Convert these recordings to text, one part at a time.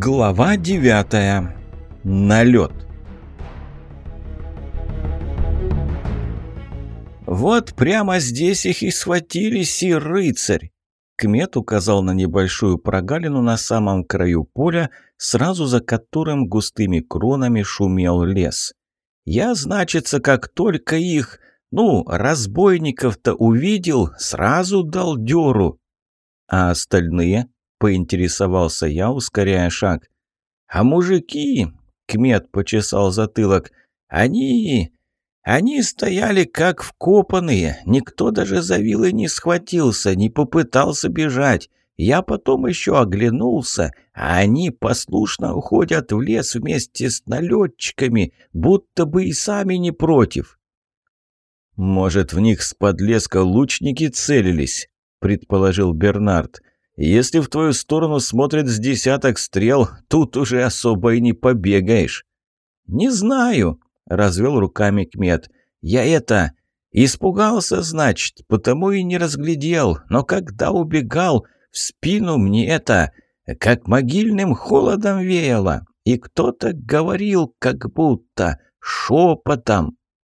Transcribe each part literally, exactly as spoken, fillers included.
Глава девятая. Налет. «Вот прямо здесь их и схватили, сир рыцарь!» Кмет указал на небольшую прогалину на самом краю поля, сразу за которым густыми кронами шумел лес. «Я, значится, как только их, ну, разбойников-то увидел, сразу дал дёру». «А остальные?» — поинтересовался я, ускоряя шаг. «А мужики», — Кмет почесал затылок, — «они... они стояли как вкопанные, никто даже за вилы не схватился, не попытался бежать. Я потом еще оглянулся, а они послушно уходят в лес вместе с налетчиками, будто бы и сами не против». «Может, в них с подлеска лучники целились?» — предположил Бернард. «Если в твою сторону смотрит с десяток стрел, тут уже особо и не побегаешь». «Не знаю», — развел руками Кмет. «Я это... испугался, значит, потому и не разглядел. Но когда убегал, в спину мне это... как могильным холодом веяло. И кто-то говорил, как будто шепотом».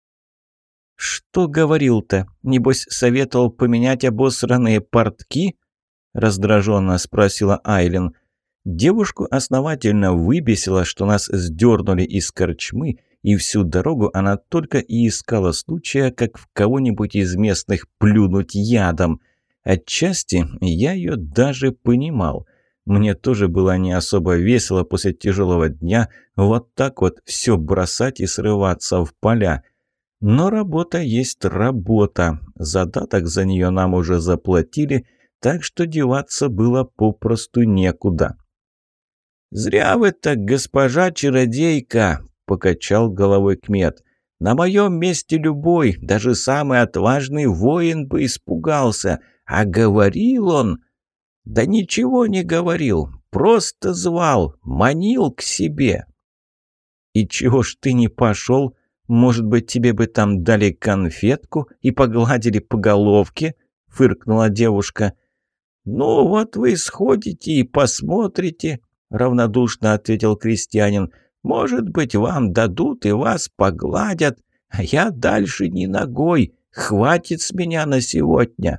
«Что говорил-то? Небось, советовал поменять обосранные портки?» — раздраженно спросила Айлин. Девушку основательно выбесило, что нас сдернули из корчмы, и всю дорогу она только и искала случая, как в кого-нибудь из местных плюнуть ядом. Отчасти я ее даже понимал. Мне тоже было не особо весело после тяжелого дня вот так вот все бросать и срываться в поля. Но работа есть работа. Задаток за нее нам уже заплатили, так что деваться было попросту некуда. «Зря вы так, госпожа чародейка!» — покачал головой Кмет. «На моем месте любой, даже самый отважный воин бы испугался. А говорил он...» «Да ничего не говорил, просто звал, манил к себе». «И чего ж ты не пошел? Может быть, тебе бы там дали конфетку и погладили по головке?» — фыркнула девушка. «Ну вот вы сходите и посмотрите», — равнодушно ответил крестьянин. «Может быть, вам дадут и вас погладят, а я дальше ни ногой. Хватит с меня на сегодня».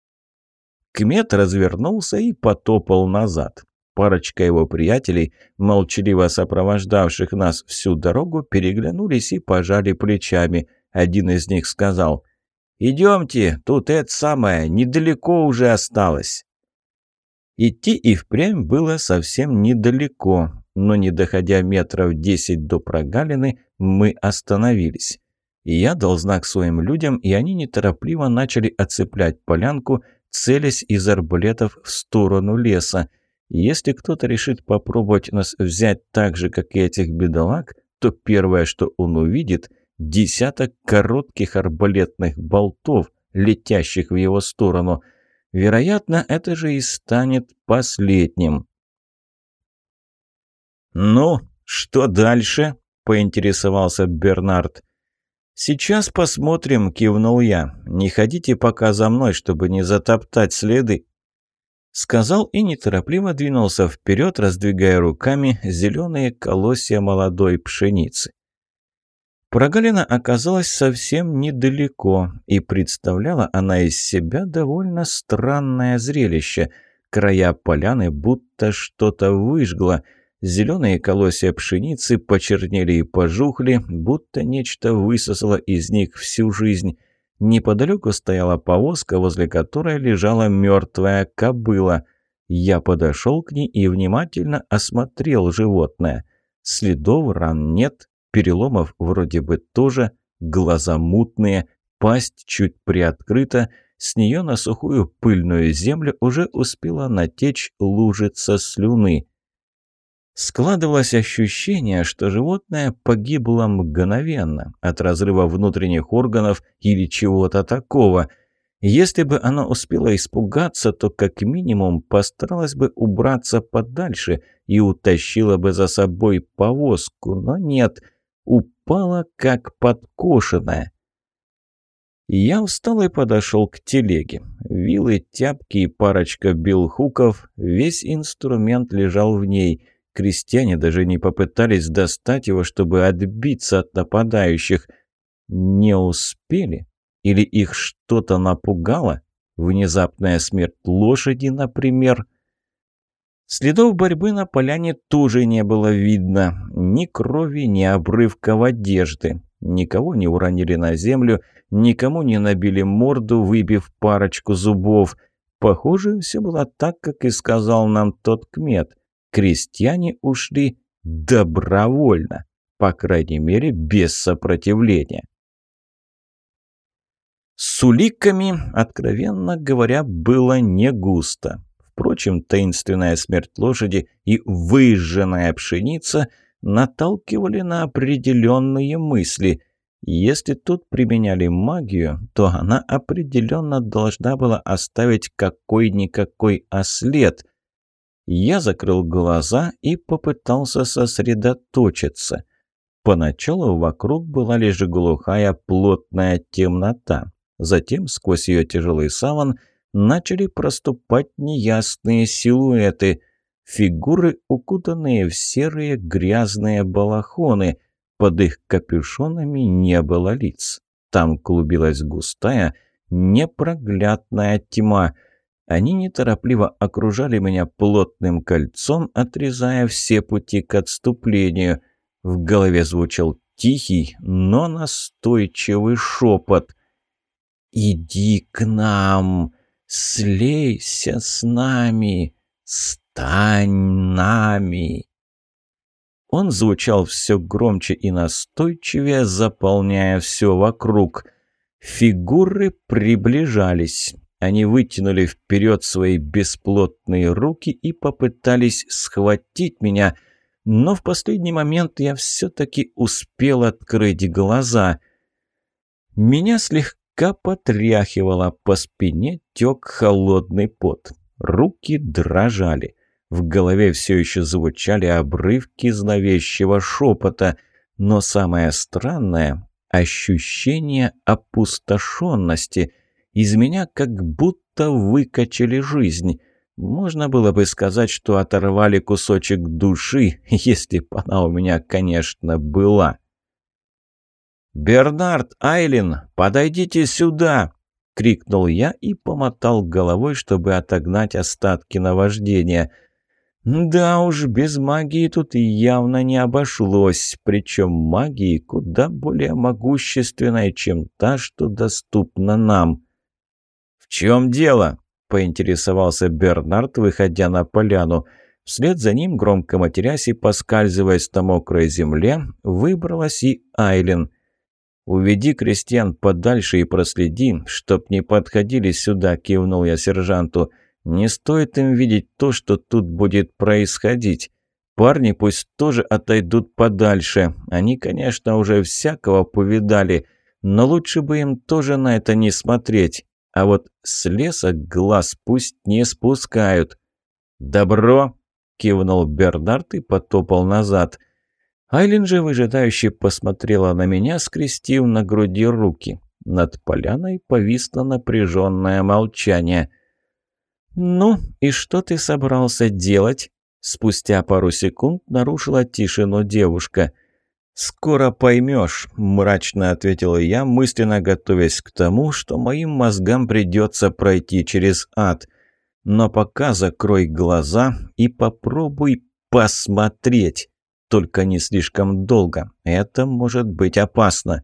Кмет развернулся и потопал назад. Парочка его приятелей, молчаливо сопровождавших нас всю дорогу, переглянулись и пожали плечами. Один из них сказал: «Идемте, тут это самое, недалеко уже осталось». Идти и впрямь было совсем недалеко, но не доходя метров десять до прогалины, мы остановились. Я дал знак своим людям, и они неторопливо начали оцеплять полянку, целясь из арбалетов в сторону леса. Если кто-то решит попробовать нас взять так же, как и этих бедолаг, то первое, что он увидит – десяток коротких арбалетных болтов, летящих в его сторону. Вероятно, это же и станет последним. «Ну, что дальше?» – поинтересовался Бернард. «Сейчас посмотрим», – кивнул я. «Не ходите пока за мной, чтобы не затоптать следы». Сказал и неторопливо двинулся вперед, раздвигая руками зеленые колосья молодой пшеницы. Прогалина оказалась совсем недалеко, и представляла она из себя довольно странное зрелище. Края поляны будто что-то выжгло. Зеленые колосья пшеницы почернели и пожухли, будто нечто высосало из них всю жизнь. Неподалеку стояла повозка, возле которой лежала мертвая кобыла. Я подошел к ней и внимательно осмотрел животное. Следов ран нет. Переломов вроде бы тоже, глаза мутные, пасть чуть приоткрыта, с нее на сухую пыльную землю уже успела натечь лужица слюны. Складывалось ощущение, что животное погибло мгновенно от разрыва внутренних органов или чего-то такого. Если бы оно успело испугаться, то как минимум постаралось бы убраться подальше и утащило бы за собой повозку, но нет – упала как подкошенная. Я встал и подошел к телеге. Вилы, тяпки и парочка билхуков, весь инструмент лежал в ней. крестьяне даже не попытались достать его, чтобы отбиться от нападающих. Не успели? Или их что-то напугало? Внезапная смерть лошади, например? Следов борьбы на поляне тоже не было видно. Ни крови, ни обрывков одежды. Никого не уронили на землю, никому не набили морду, выбив парочку зубов. Похоже, все было так, как и сказал нам тот кмет. Крестьяне ушли добровольно, по крайней мере, без сопротивления. С уликами, откровенно говоря, было не густо. Впрочем, таинственная смерть лошади и выжженная пшеница наталкивали на определенные мысли. Если тут применяли магию, то она определенно должна была оставить какой-никакой ослед. Я закрыл глаза и попытался сосредоточиться. Поначалу вокруг была лишь глухая плотная темнота. Затем сквозь ее тяжелый саван начали проступать неясные силуэты. Фигуры, укутанные в серые грязные балахоны. Под их капюшонами не было лиц. Там клубилась густая, непроглядная тьма. Они неторопливо окружали меня плотным кольцом, отрезая все пути к отступлению. В голове звучал тихий, но настойчивый шепот. «Иди к нам, слейся с нами, стань нами». Он звучал все громче и настойчивее, заполняя все вокруг. Фигуры приближались. Они вытянули вперед свои бесплотные руки и попытались схватить меня, но в последний момент я все-таки успел открыть глаза. Меня слегка потряхивало, по спине тек холодный пот. Руки дрожали. В голове все еще звучали обрывки зловещего шепота. Но самое странное – ощущение опустошенности. Из меня как будто выкачали жизнь. Можно было бы сказать, что оторвали кусочек души, если бы она у меня, конечно, была. «Бернард, Айлин, подойдите сюда!» — крикнул я и помотал головой, чтобы отогнать остатки наваждения. Да уж, без магии тут явно не обошлось, причем магии куда более могущественной, чем та, что доступна нам. «В чем дело?» — поинтересовался Бернард, выходя на поляну. Вслед за ним, громко матерясь и поскальзываясь на мокрой земле, выбралась и Айлин. «Уведи крестьян подальше и проследи, чтоб не подходили сюда», — кивнул я сержанту. «Не стоит им видеть то, что тут будет происходить. Парни пусть тоже отойдут подальше. Они, конечно, уже всякого повидали, но лучше бы им тоже на это не смотреть. А вот с леса глаз пусть не спускают». «Добро!» — кивнул Бернард и потопал назад. Айлин же выжидающе посмотрела на меня, скрестив на груди руки. Над поляной повисло напряженное молчание. «Ну, и что ты собрался делать?» Спустя пару секунд нарушила тишину девушка. «Скоро поймешь», — мрачно ответила я, мысленно готовясь к тому, что моим мозгам придется пройти через ад. «Но пока закрой глаза и попробуй посмотреть. Только не слишком долго. Это может быть опасно».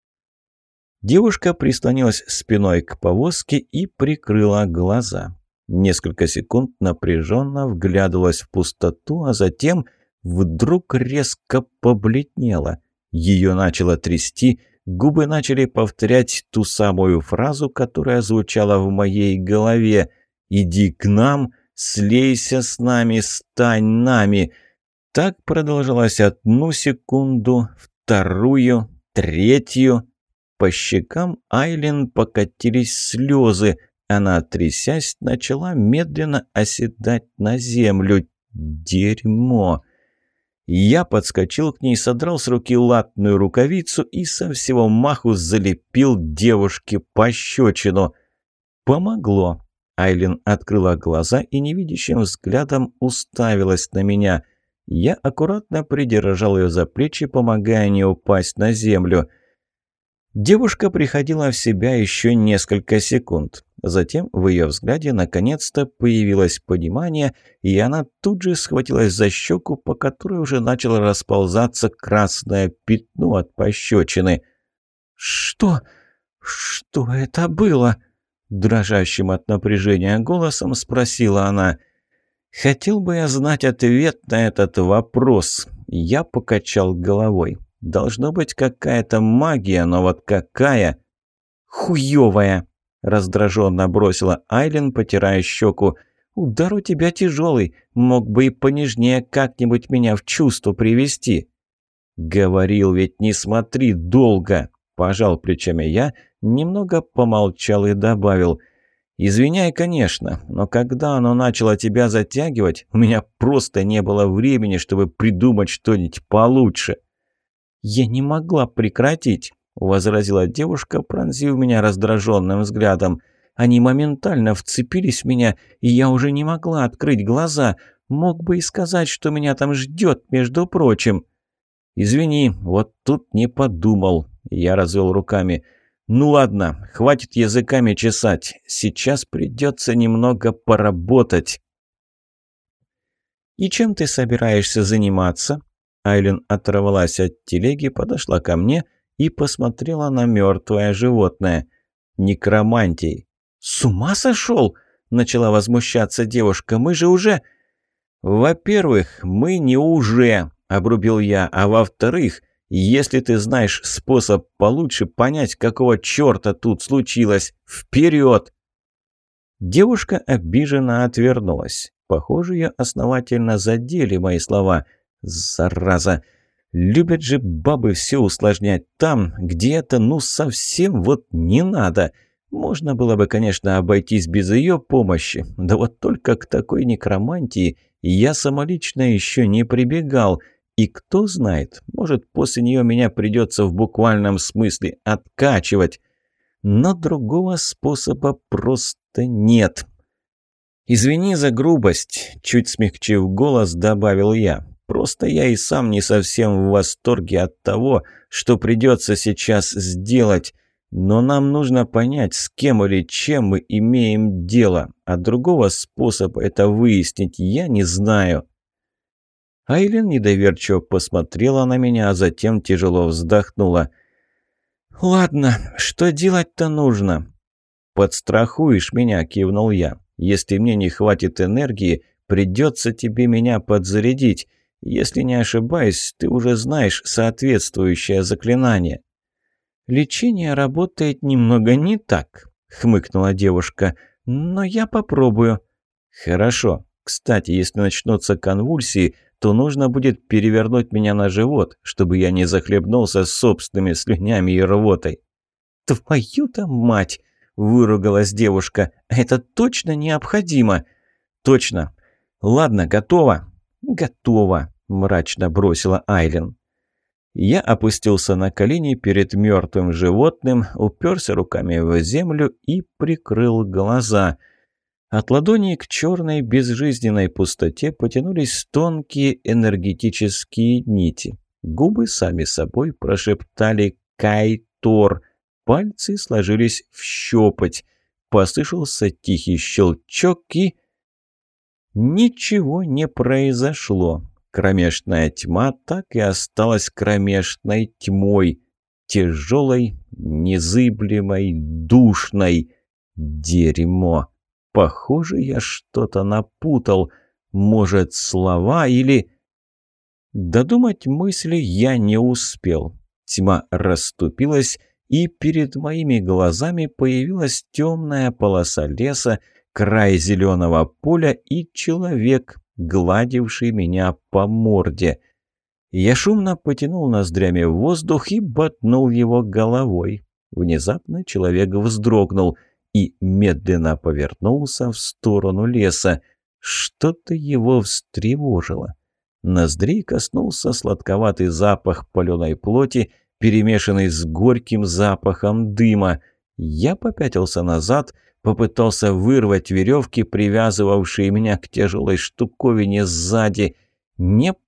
Девушка прислонилась спиной к повозке и прикрыла глаза. Несколько секунд напряженно вглядывалась в пустоту, а затем вдруг резко побледнела. Ее начало трясти, губы начали повторять ту самую фразу, которая звучала в моей голове. «Иди к нам, слейся с нами, стань нами». Так продолжалось одну секунду, вторую, третью. По щекам Айлин покатились слезы. Она, трясясь, начала медленно оседать на землю. Дерьмо! Я подскочил к ней, содрал с руки латную рукавицу и со всего маху залепил девушке пощечину. Помогло. Айлин открыла глаза и невидящим взглядом уставилась на меня. Я аккуратно придержал ее за плечи, помогая не упасть на землю. Девушка приходила в себя еще несколько секунд. Затем в ее взгляде наконец-то появилось понимание, и она тут же схватилась за щеку, по которой уже начало расползаться красное пятно от пощечины. «Что? Что это было?» Дрожащим от напряжения голосом спросила она. «Хотел бы я знать ответ на этот вопрос». Я покачал головой. «Должно быть какая-то магия, но вот какая?» «Хуёвая!» – раздраженно бросила Айлин, потирая щеку. «Удар у тебя тяжелый, мог бы и понежнее как-нибудь меня в чувство привести». «Говорил ведь, не смотри долго!» – пожал плечами я, немного помолчал и добавил. «Извиняй, конечно, но когда оно начало тебя затягивать, у меня просто не было времени, чтобы придумать что-нибудь получше». «Я не могла прекратить», — возразила девушка, пронзив меня раздраженным взглядом. «Они моментально вцепились в меня, и я уже не могла открыть глаза. Мог бы и сказать, что меня там ждет, между прочим». «Извини, вот тут не подумал», — я развел руками. «Ну ладно, хватит языками чесать. Сейчас придется немного поработать». «И чем ты собираешься заниматься?» Айлин оторвалась от телеги, подошла ко мне и посмотрела на мертвое животное. «Некромантией». «С ума сошел?» – начала возмущаться девушка. «Мы же уже...» «Во-первых, мы не уже», – обрубил я, «а во-вторых, если ты знаешь способ получше понять, какого черта тут случилось, вперед!» Девушка обиженно отвернулась. Похоже, ее основательно задели мои слова. Зараза! Любят же бабы все усложнять там, где это ну совсем вот не надо. Можно было бы, конечно, обойтись без ее помощи, да вот только к такой некромантии я самолично еще не прибегал. И кто знает, может, после нее меня придется в буквальном смысле откачивать. Но другого способа просто нет. «Извини за грубость», – чуть смягчив голос, добавил я. «Просто я и сам не совсем в восторге от того, что придется сейчас сделать. Но нам нужно понять, с кем или чем мы имеем дело, а другого способа это выяснить я не знаю». Айлин недоверчиво посмотрела на меня, а затем тяжело вздохнула. «Ладно, что делать-то нужно?» «Подстрахуешь меня», – кивнул я. «Если мне не хватит энергии, придется тебе меня подзарядить. Если не ошибаюсь, ты уже знаешь соответствующее заклинание». «Лечение работает немного не так», – хмыкнула девушка. «Но я попробую». «Хорошо. Кстати, если начнутся конвульсии, то нужно будет перевернуть меня на живот, чтобы я не захлебнулся собственными слюнями и рвотой». «Твою-то мать!» – выругалась девушка. «Это точно необходимо?» «Точно. Ладно, готово?» «Готово», – мрачно бросила Айлин. Я опустился на колени перед мертвым животным, уперся руками в землю и прикрыл глаза. От ладони к черной безжизненной пустоте потянулись тонкие энергетические нити. Губы сами собой прошептали «Кайтор». Пальцы сложились в щепоть. Послышался тихий щелчок и... Ничего не произошло. Кромешная тьма так и осталась кромешной тьмой. Тяжелой, незыблемой, душной. Дерьмо. Похоже, я что-то напутал. Может, слова или... Додумать мысли я не успел. Тьма расступилась, и перед моими глазами появилась темная полоса леса, край зеленого поля и человек, гладивший меня по морде. Я шумно потянул ноздрями в воздух и ботнул его головой. Внезапно человек вздрогнул и медленно повернулся в сторону леса. Что-то его встревожило. Ноздрей коснулся сладковатый запах паленой плоти, перемешанный с горьким запахом дыма. Я попятился назад, попытался вырвать веревки, привязывавшие меня к тяжелой штуковине сзади. Не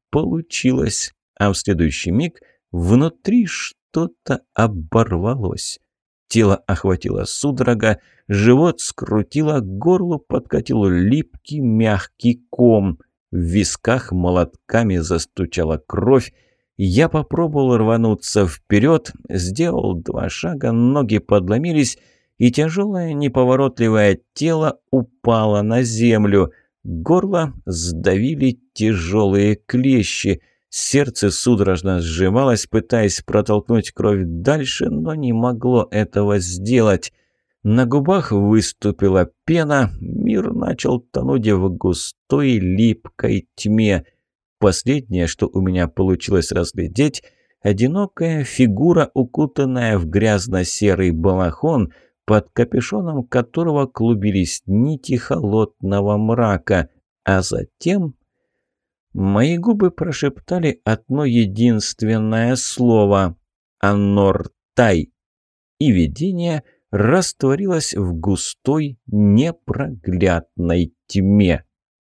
получилось, а в следующий миг внутри что-то оборвалось. Тело охватило судорога, живот скрутило, к горлу подкатил липкий мягкий ком. В висках молотками застучала кровь. Я попробовал рвануться вперед, сделал два шага, ноги подломились, и тяжелое неповоротливое тело упало на землю. Горло сдавили тяжелые клещи. Сердце судорожно сжималось, пытаясь протолкнуть кровь дальше, но не могло этого сделать. На губах выступила пена, мир начал тонуть в густой липкой тьме. Последнее, что у меня получилось разглядеть, одинокая фигура, укутанная в грязно-серый балахон, под капюшоном которого клубились нити холодного мрака, а затем мои губы прошептали одно единственное слово «Анортай», и видение растворилось в густой непроглядной тьме.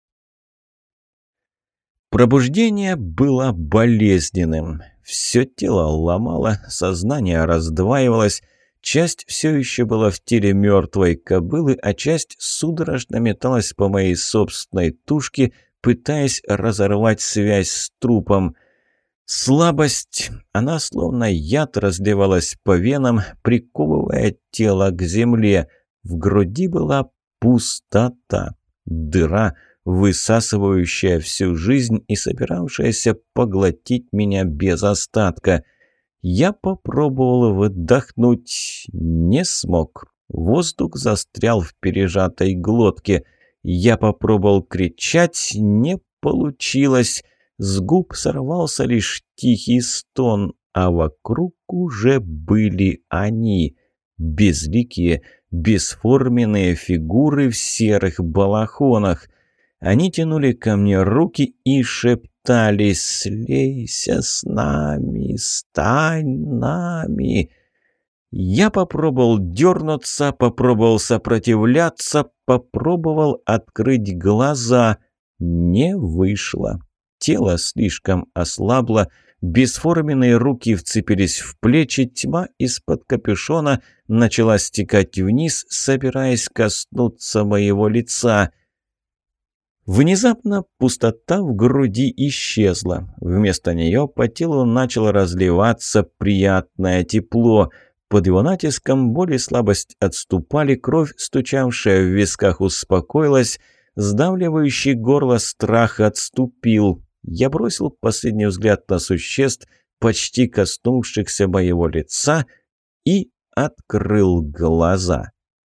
Пробуждение было болезненным. Все тело ломало, сознание раздваивалось. Часть все еще была в теле мертвой кобылы, а часть судорожно металась по моей собственной тушке, пытаясь разорвать связь с трупом. Слабость, она словно яд разливалась по венам, приковывая тело к земле. В груди была пустота, дыра, высасывающая всю жизнь и собиравшаяся поглотить меня без остатка. Я попробовал выдохнуть, не смог. Воздух застрял в пережатой глотке. Я попробовал кричать, не получилось. С губ сорвался лишь тихий стон, а вокруг уже были они. Безликие, бесформенные фигуры в серых балахонах. Они тянули ко мне руки и шептали: «Слейся с нами, стань нами». Я попробовал дернуться, попробовал сопротивляться, попробовал открыть глаза. Не вышло. Тело слишком ослабло, бесформенные руки вцепились в плечи, тьма из-под капюшона начала стекать вниз, собираясь коснуться моего лица. Внезапно пустота в груди исчезла. Вместо нее по телу начало разливаться приятное тепло. Под его натиском боль и слабость отступали, кровь, стучавшая в висках, успокоилась, сдавливающий горло страх отступил. Я бросил последний взгляд на существ, почти коснувшихся моего лица, и открыл глаза.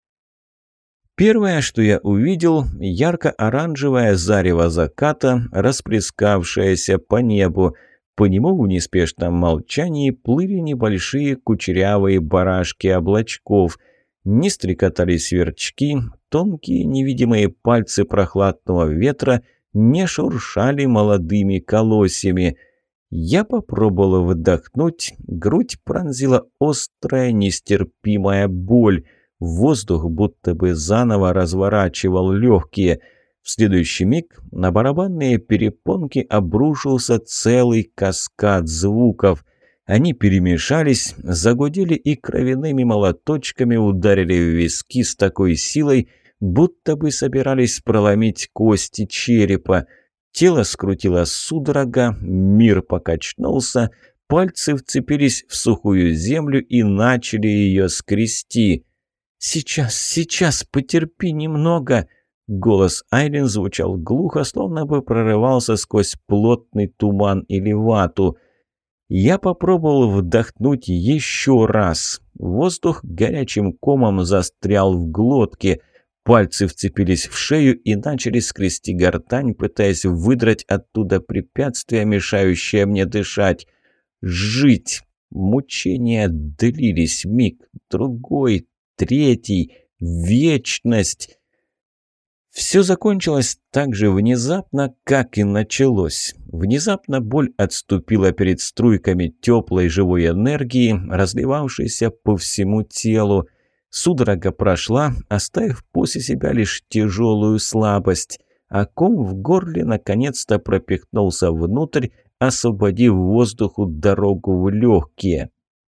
Первое, что я увидел, ярко-оранжевое зарево заката, расплескавшееся по небу. По нему в неспешном молчании плыли небольшие кучерявые барашки облачков. Не стрекотали сверчки, тонкие невидимые пальцы прохладного ветра не шуршали молодыми колосьями. Я попробовал вдохнуть, грудь пронзила острая нестерпимая боль. Воздух будто бы заново разворачивал легкие. В следующий миг на барабанные перепонки обрушился целый каскад звуков. Они перемешались, загудели и кровяными молоточками ударили в виски с такой силой, будто бы собирались проломить кости черепа. Тело скрутило судорога, мир покачнулся, пальцы вцепились в сухую землю и начали ее скрести. «Сейчас, сейчас, потерпи немного!» Голос Айлин звучал глухо, словно бы прорывался сквозь плотный туман или вату. Я попробовал вдохнуть еще раз. Воздух горячим комом застрял в глотке. Пальцы вцепились в шею и начали скрести гортань, пытаясь выдрать оттуда препятствие, мешающее мне дышать. Жить! Мучения длились миг, другой, третий, вечность. Все закончилось так же внезапно, как и началось. Внезапно боль отступила перед струйками теплой живой энергии, разливавшейся по всему телу. Судорога прошла, оставив после себя лишь тяжелую слабость, а ком в горле наконец-то пропихнулся внутрь, освободив воздуху дорогу в легкие.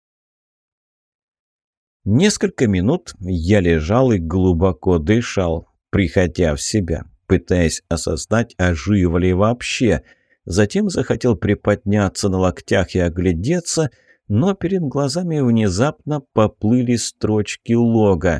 Несколько минут я лежал и глубоко дышал, приходя в себя, пытаясь осознать, а жив ли вообще. Затем захотел приподняться на локтях и оглядеться, но перед глазами внезапно поплыли строчки лога.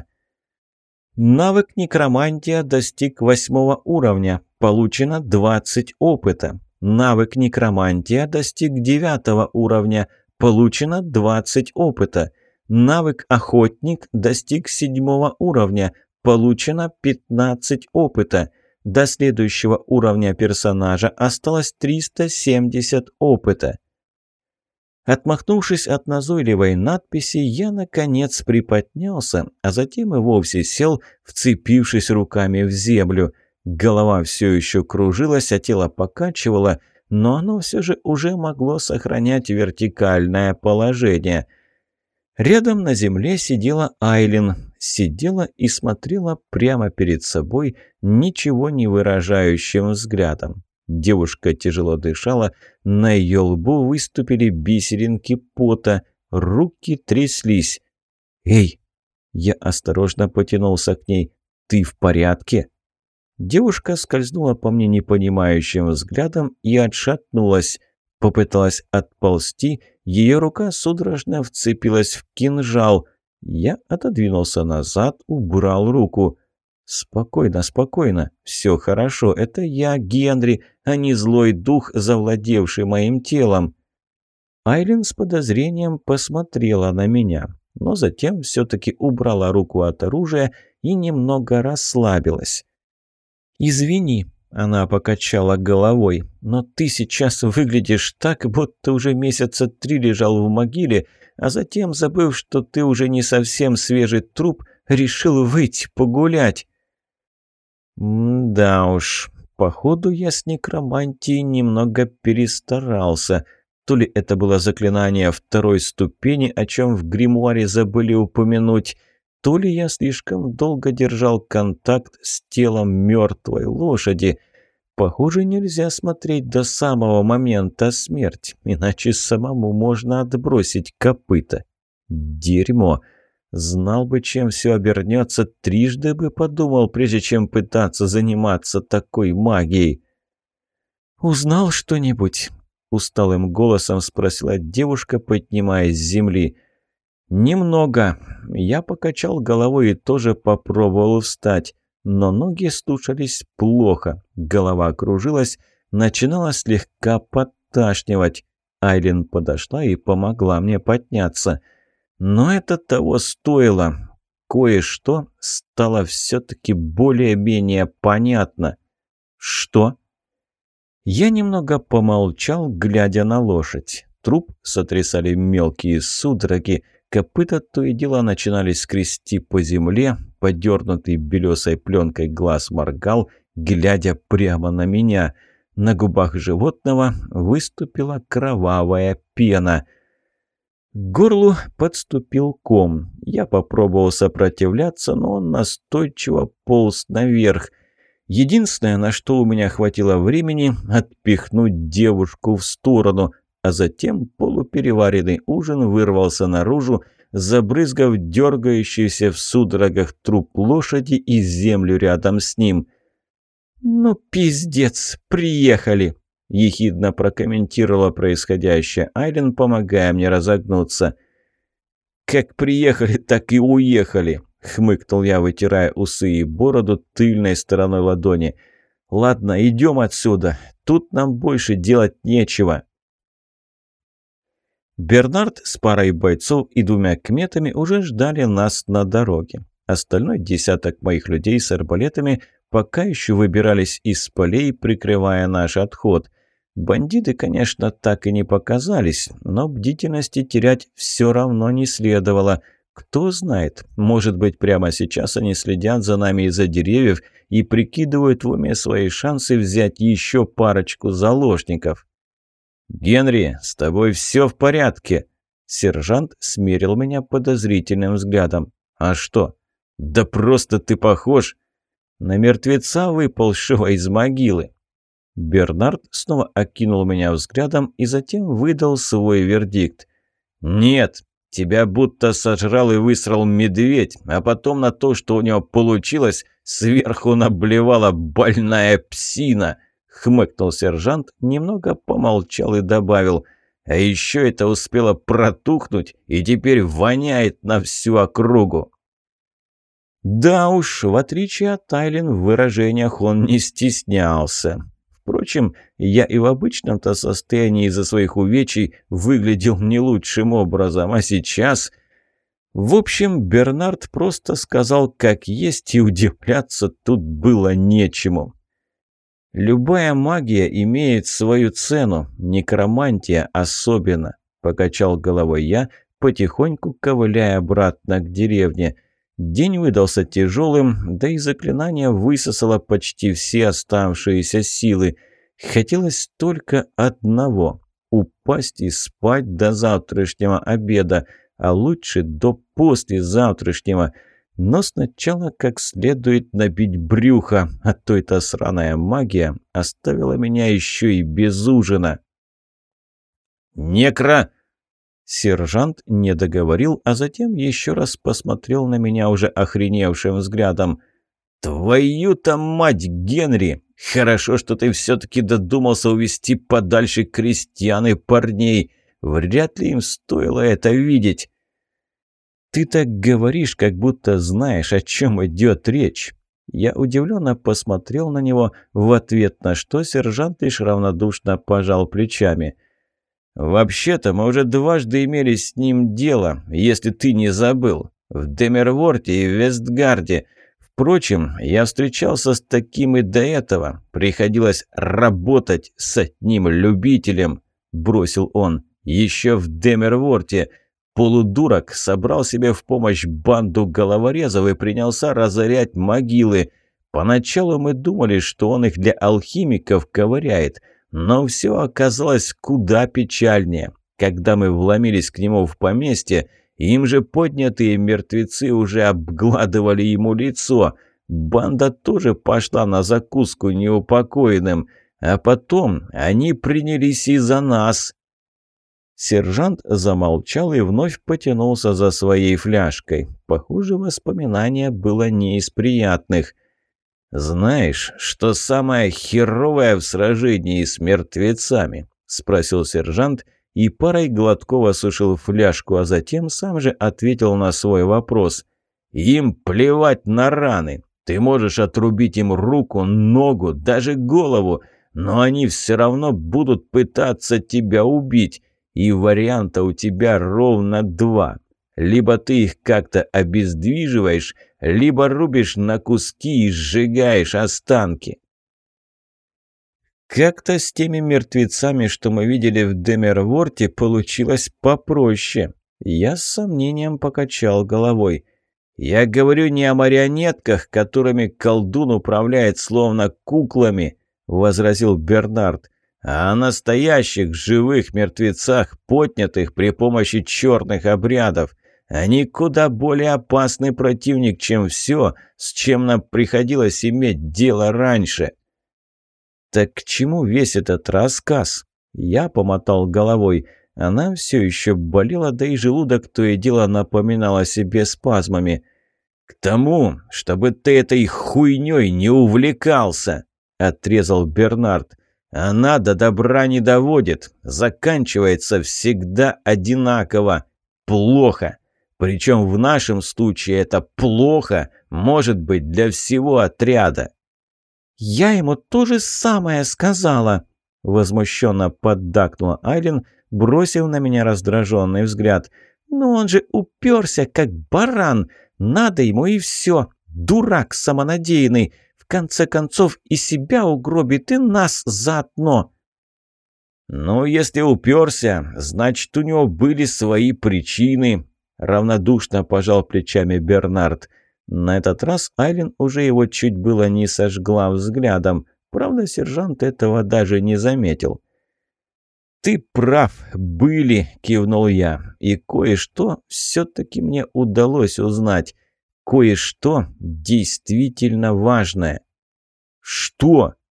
Навык некромантия достиг восьмого уровня. Получено двадцать опыта. Навык некромантия достиг девятого уровня. Получено двадцать опыта. Навык охотник достиг седьмого уровня. Получено пятнадцать опыта. До следующего уровня персонажа осталось триста семьдесят опыта. Отмахнувшись от назойливой надписи, я, наконец, приподнялся, а затем и вовсе сел, вцепившись руками в землю. Голова все еще кружилась, а тело покачивало, но оно все же уже могло сохранять вертикальное положение. Рядом на земле сидела Айлин, сидела и смотрела прямо перед собой ничего не выражающим взглядом. Девушка тяжело дышала, на ее лбу выступили бисеринки пота, руки тряслись. «Эй!» Я осторожно потянулся к ней. «Ты в порядке?» Девушка скользнула по мне непонимающим взглядом и отшатнулась. Попыталась отползти, ее рука судорожно вцепилась в кинжал. Я отодвинулся назад, убрал руку. «Спокойно, спокойно. Все хорошо. Это я, Генри, а не злой дух, завладевший моим телом». Айлин с подозрением посмотрела на меня, но затем все-таки убрала руку от оружия и немного расслабилась. «Извини», — она покачала головой, «но ты сейчас выглядишь так, будто уже месяца три лежал в могиле, а затем, забыв, что ты уже не совсем свежий труп, решил выйти погулять». «Да уж, походу я с некромантией немного перестарался. То ли это было заклинание второй ступени, о чем в гримуаре забыли упомянуть, то ли я слишком долго держал контакт с телом мертвой лошади. Похоже, нельзя смотреть до самого момента смерти, иначе самому можно отбросить копыта. Дерьмо! Знал бы, чем все обернется, трижды бы подумал, прежде чем пытаться заниматься такой магией. «Узнал что-нибудь?» — усталым голосом спросила девушка, поднимаясь с земли. «Немного». Я покачал головой и тоже попробовал встать, но ноги слушались плохо, голова кружилась, начинала слегка подташнивать. Айлин подошла и помогла мне подняться. Но это того стоило. Кое-что стало все-таки более-менее понятно. «Что?» Я немного помолчал, глядя на лошадь. Труп сотрясали мелкие судороги, копыта то и дело начинали скрести по земле, подернутый белесой пленкой глаз моргал, глядя прямо на меня. На губах животного выступила кровавая пена. К горлу подступил ком. Я попробовал сопротивляться, но он настойчиво полз наверх. Единственное, на что у меня хватило времени, отпихнуть девушку в сторону, а затем полупереваренный ужин вырвался наружу, забрызгав дергающийся в судорогах труп лошади и землю рядом с ним. «Ну, пиздец, приехали!» — ехидно прокомментировала происходящее Айлин, помогая мне разогнуться. «Как приехали, так и уехали!» — хмыкнул я, вытирая усы и бороду тыльной стороной ладони. «Ладно, идем отсюда. Тут нам больше делать нечего». Бернард с парой бойцов и двумя кметами уже ждали нас на дороге. Остальной десяток моих людей с арбалетами пока еще выбирались из полей, прикрывая наш отход. Бандиты, конечно, так и не показались, но бдительности терять все равно не следовало. Кто знает, может быть, прямо сейчас они следят за нами из-за деревьев и прикидывают в уме свои шансы взять еще парочку заложников. «Генри, с тобой все в порядке?» Сержант смерил меня подозрительным взглядом. «А что?» «Да просто ты похож на мертвеца, выползшего из могилы». Бернард снова окинул меня взглядом и затем выдал свой вердикт. «Нет, тебя будто сожрал и высрал медведь, а потом на то, что у него получилось, сверху наблевала больная псина», — хмыкнул сержант, немного помолчал и добавил. «А еще это успело протухнуть и теперь воняет на всю округу». Да уж, в отличие от Айлин, в выражениях он не стеснялся. Впрочем, я и в обычном-то состоянии из-за своих увечий выглядел не лучшим образом, а сейчас... В общем, Бернард просто сказал как есть, и удивляться тут было нечему. «Любая магия имеет свою цену, некромантия особенно», — покачал головой я, потихоньку ковыляя обратно к деревне. День выдался тяжелым, да и заклинание высосало почти все оставшиеся силы. Хотелось только одного – упасть и спать до завтрашнего обеда, а лучше до послезавтрашнего. Но сначала как следует набить брюхо, а то эта сраная магия оставила меня еще и без ужина. «Некро!» Сержант не договорил, а затем еще раз посмотрел на меня уже охреневшим взглядом. «Твою-то мать, Генри! Хорошо, что ты все-таки додумался увести подальше крестьян и парней. Вряд ли им стоило это видеть». «Ты так говоришь, как будто знаешь, о чем идет речь». Я удивленно посмотрел на него, в ответ на что сержант лишь равнодушно пожал плечами. «Вообще-то мы уже дважды имели с ним дело, если ты не забыл. В Демерворте и в Вестгарде. Впрочем, я встречался с таким и до этого. Приходилось работать с одним любителем», — бросил он. «Еще в Демерворте. Полудурок собрал себе в помощь банду головорезов и принялся разорять могилы. Поначалу мы думали, что он их для алхимиков ковыряет». Но все оказалось куда печальнее. Когда мы вломились к нему в поместье, им же поднятые мертвецы уже обгладывали ему лицо. Банда тоже пошла на закуску неупокоенным. А потом они принялись и за нас. Сержант замолчал и вновь потянулся за своей фляжкой. Похоже, воспоминание было не из приятных. «Знаешь, что самое херовое в сражении с мертвецами?» — спросил сержант и парой глотков осушил фляжку, а затем сам же ответил на свой вопрос. «Им плевать на раны. Ты можешь отрубить им руку, ногу, даже голову, но они все равно будут пытаться тебя убить, и варианта у тебя ровно два. Либо ты их как-то обездвиживаешь, либо рубишь на куски и сжигаешь останки». Как-то с теми мертвецами, что мы видели в Демерворте, получилось попроще. Я с сомнением покачал головой. «Я говорю не о марионетках, которыми колдун управляет словно куклами», — возразил Бернард, «а о настоящих живых мертвецах, поднятых при помощи черных обрядов. Они куда более опасный противник, чем все, с чем нам приходилось иметь дело раньше». «Так к чему весь этот рассказ?» Я помотал головой. Она все еще болела, да и желудок то и дело напоминал о себе спазмами. «К тому, чтобы ты этой хуйней не увлекался», — отрезал Бернард. «Она до добра не доводит. Заканчивается всегда одинаково. Плохо. Причем в нашем случае это плохо может быть для всего отряда». «Я ему то же самое сказала», — возмущенно поддакнула Айлин, бросив на меня раздраженный взгляд. «Но он же уперся, как баран. Надо ему и все. Дурак самонадеянный. В конце концов и себя угробит, и нас заодно». «Ну, если уперся, значит, у него были свои причины», — равнодушно пожал плечами Бернард. На этот раз Айлин уже его чуть было не сожгла взглядом. Правда, сержант этого даже не заметил. «Ты прав, были», — кивнул я. «И кое-что все-таки мне удалось узнать. Кое-что действительно важное». «Что?»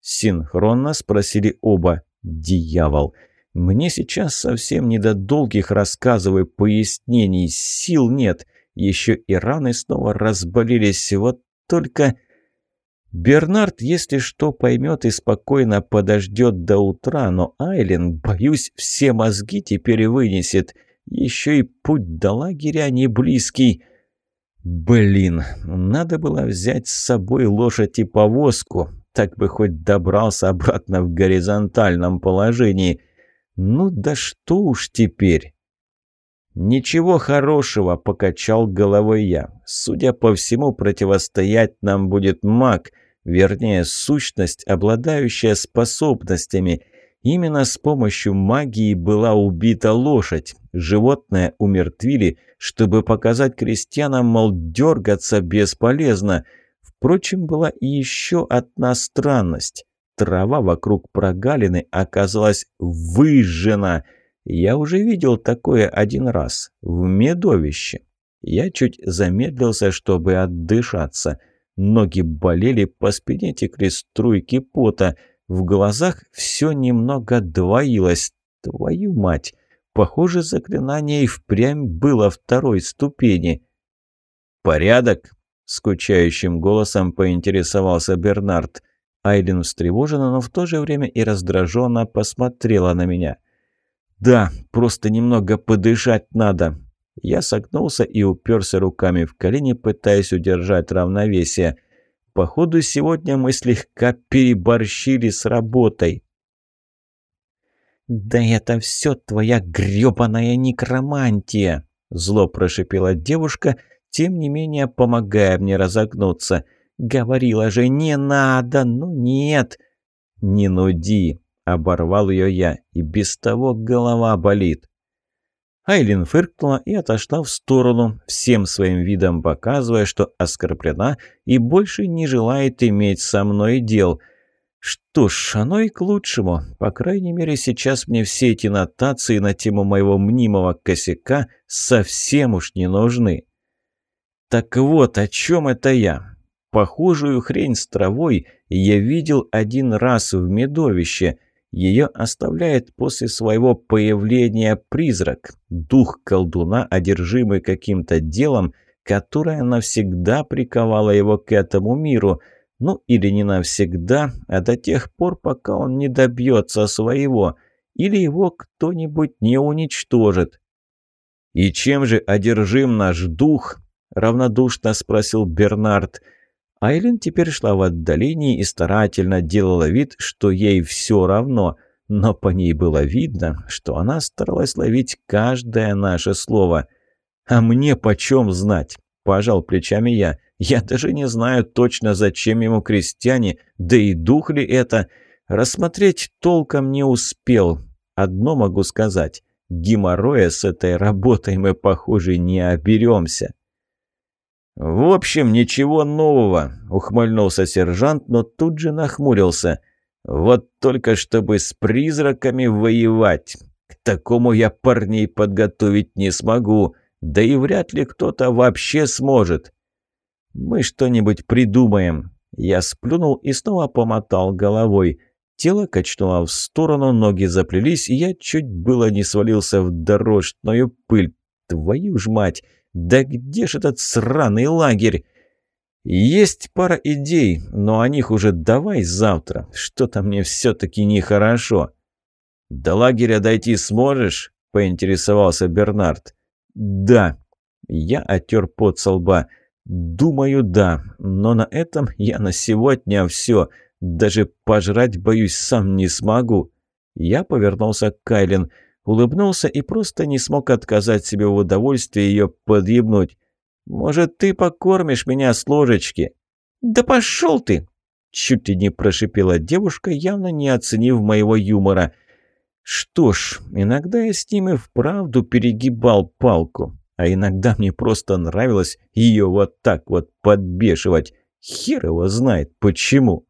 Синхронно спросили оба. Дьявол! Мне сейчас совсем не до долгих рассказов и пояснений, сил нет. Еще и раны снова разболелись, вот только... Бернард, если что, поймет и спокойно подождет до утра, но Айлен, боюсь, все мозги теперь вынесет. Еще и путь до лагеря не близкий. Блин, надо было взять с собой лошадь и повозку, так бы хоть добрался обратно в горизонтальном положении. Ну да что уж теперь. «Ничего хорошего», — покачал головой я. «Судя по всему, противостоять нам будет маг, вернее, сущность, обладающая способностями. Именно с помощью магии была убита лошадь. Животное умертвили, чтобы показать крестьянам, мол, дергаться бесполезно. Впрочем, была и еще одна странность. Трава вокруг прогалины оказалась выжжена». Я уже видел такое один раз, в медовище. Я чуть замедлился, чтобы отдышаться. Ноги болели, по спине текли струйки пота. В глазах все немного двоилось. Твою мать! Похоже, заклинание и впрямь было второй ступени. «Порядок?» — скучающим голосом поинтересовался Бернард. Айлен встревожена, но в то же время и раздраженно посмотрела на меня. «Да, просто немного подышать надо». Я согнулся и уперся руками в колени, пытаясь удержать равновесие. Походу, сегодня мы слегка переборщили с работой. «Да это все твоя грёбаная некромантия!» Зло прошипела девушка, тем не менее помогая мне разогнуться. «Говорила же, не надо, ну нет!» «Не нуди!» — оборвал ее я, и без того голова болит. Айлин фыркнула и отошла в сторону, всем своим видом показывая, что оскорблена и больше не желает иметь со мной дел. Что ж, оно и к лучшему. По крайней мере, сейчас мне все эти нотации на тему моего мнимого косяка совсем уж не нужны. Так вот, о чем это я? Похожую хрень с травой я видел один раз в медовище. Ее оставляет после своего появления призрак, дух колдуна, одержимый каким-то делом, которое навсегда приковало его к этому миру. Ну, или не навсегда, а до тех пор, пока он не добьется своего, или его кто-нибудь не уничтожит. «И чем же одержим наш дух?» — равнодушно спросил Бернард. Айлин теперь шла в отдалении и старательно делала вид, что ей все равно, но по ней было видно, что она старалась ловить каждое наше слово. «А мне почем знать?» – пожал плечами я. «Я даже не знаю точно, зачем ему крестьяне, да и дух ли это. Рассмотреть толком не успел. Одно могу сказать – геморроя с этой работой мы, похоже, не оберемся». «В общем, ничего нового», — ухмыльнулся сержант, но тут же нахмурился. «Вот только чтобы с призраками воевать. К такому я парней подготовить не смогу, да и вряд ли кто-то вообще сможет». «Мы что-нибудь придумаем». Я сплюнул и снова помотал головой. Тело качнуло в сторону, ноги заплелись, и я чуть было не свалился в дорожную пыль. Твою ж мать! Да где ж этот сраный лагерь? Есть пара идей, но о них уже давай завтра. Что-то мне все-таки нехорошо. До лагеря дойти сможешь? Поинтересовался Бернард. Да. Я оттер пот со лба. Думаю, да. Но на этом я на сегодня все. Даже пожрать, боюсь, сам не смогу. Я повернулся к Айлен. Улыбнулся и просто не смог отказать себе в удовольствии ее подъебнуть. «Может, ты покормишь меня с ложечки?» «Да пошел ты!» Чуть ли не прошипела девушка, явно не оценив моего юмора. Что ж, иногда я с ним и вправду перегибал палку, а иногда мне просто нравилось ее вот так вот подбешивать. Хер его знает почему.